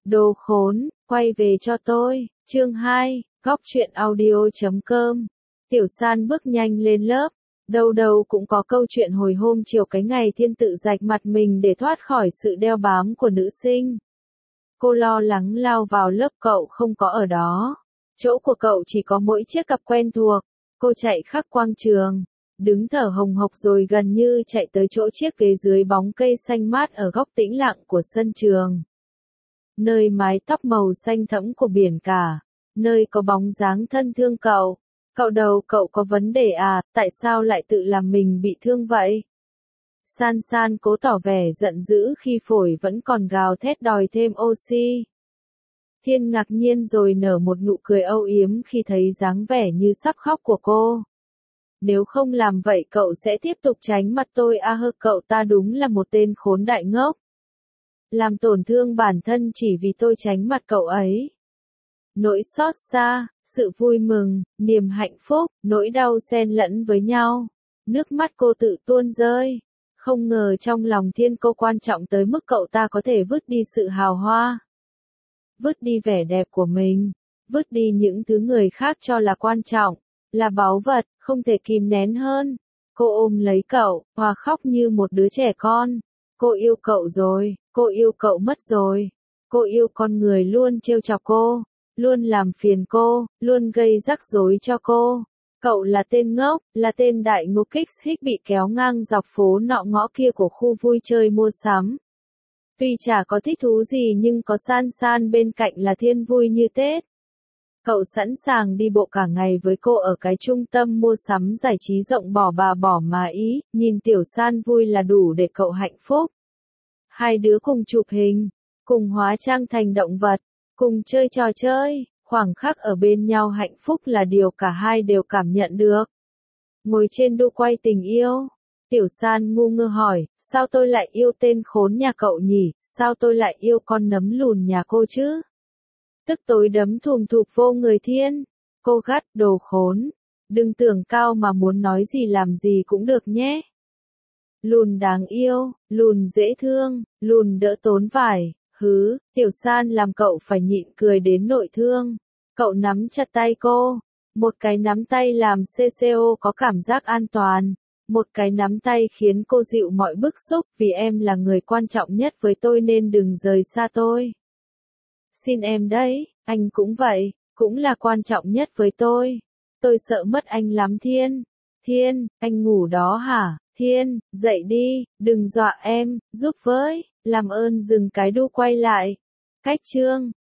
Đồ khốn, quay về cho tôi. Chương 2, góc truyện audio.com. Tiểu San bước nhanh lên lớp. Đâu đâu cũng có câu chuyện hồi hôm chiều cái ngày thiên tự rạch mặt mình để thoát khỏi sự đeo bám của nữ sinh. Cô lo lắng lao vào lớp cậu không có ở đó. Chỗ của cậu chỉ có mỗi chiếc cặp quen thuộc. Cô chạy khắp quang trường, đứng thở hồng hộc rồi gần như chạy tới chỗ chiếc ghế dưới bóng cây xanh mát ở góc tĩnh lặng của sân trường. Nơi mái tóc màu xanh thẫm của biển cả, nơi có bóng dáng thân thương cậu. Cậu đầu cậu có vấn đề à, tại sao lại tự làm mình bị thương vậy? San San cố tỏ vẻ giận dữ khi phổi vẫn còn gào thét đòi thêm oxy. Thiên ngạc nhiên rồi nở một nụ cười âu yếm khi thấy dáng vẻ như sắp khóc của cô. Nếu không làm vậy cậu sẽ tiếp tục tránh mặt tôi à hơ, cậu ta đúng là một tên khốn đại ngốc. Làm tổn thương bản thân chỉ vì tôi tránh mặt cậu ấy. Nỗi xót xa, sự vui mừng, niềm hạnh phúc, nỗi đau xen lẫn với nhau. Nước mắt cô tự tuôn rơi. Không ngờ trong lòng Thiên cô quan trọng tới mức cậu ta có thể vứt đi sự hào hoa. Vứt đi vẻ đẹp của mình. Vứt đi những thứ người khác cho là quan trọng, là báu vật, không thể kìm nén hơn. Cô ôm lấy cậu, hòa khóc như một đứa trẻ con. Cô yêu cậu rồi, cô yêu cậu mất rồi. Cô yêu con người luôn trêu chọc cô, luôn làm phiền cô, luôn gây rắc rối cho cô. Cậu là tên ngốc, là tên đại ngốc kích thích bị kéo ngang dọc phố nọ ngõ kia của khu vui chơi mua sắm. Tuy chả có thích thú gì nhưng có San San bên cạnh là Thiên vui như Tết. Cậu sẵn sàng đi bộ cả ngày với cô ở cái trung tâm mua sắm giải trí rộng bỏ bà bỏ mà ý, nhìn Tiểu San vui là đủ để cậu hạnh phúc. Hai đứa cùng chụp hình, cùng hóa trang thành động vật, cùng chơi trò chơi, khoảng khắc ở bên nhau hạnh phúc là điều cả hai đều cảm nhận được. Ngồi trên đu quay tình yêu, Tiểu San ngu ngơ hỏi, sao tôi lại yêu tên khốn nhà cậu nhỉ, sao tôi lại yêu con nấm lùn nhà cô chứ? Tức tối đấm thùm thụp vô người Thiên. Cô gắt, đồ khốn. Đừng tưởng cao mà muốn nói gì làm gì cũng được nhé. Lùn đáng yêu, lùn dễ thương, lùn đỡ tốn vải. Hứ, Tiểu San làm cậu phải nhịn cười đến nội thương. Cậu nắm chặt tay cô. Một cái nắm tay làm CCO có cảm giác an toàn. Một cái nắm tay khiến cô dịu mọi bức xúc, vì em là người quan trọng nhất với tôi nên đừng rời xa tôi. Xin em đấy, anh cũng vậy, cũng là quan trọng nhất với tôi. Tôi sợ mất anh lắm Thiên. Thiên, anh ngủ đó hả? Thiên, dậy đi, đừng dọa em, giúp với, làm ơn dừng cái đu quay lại. Cách chương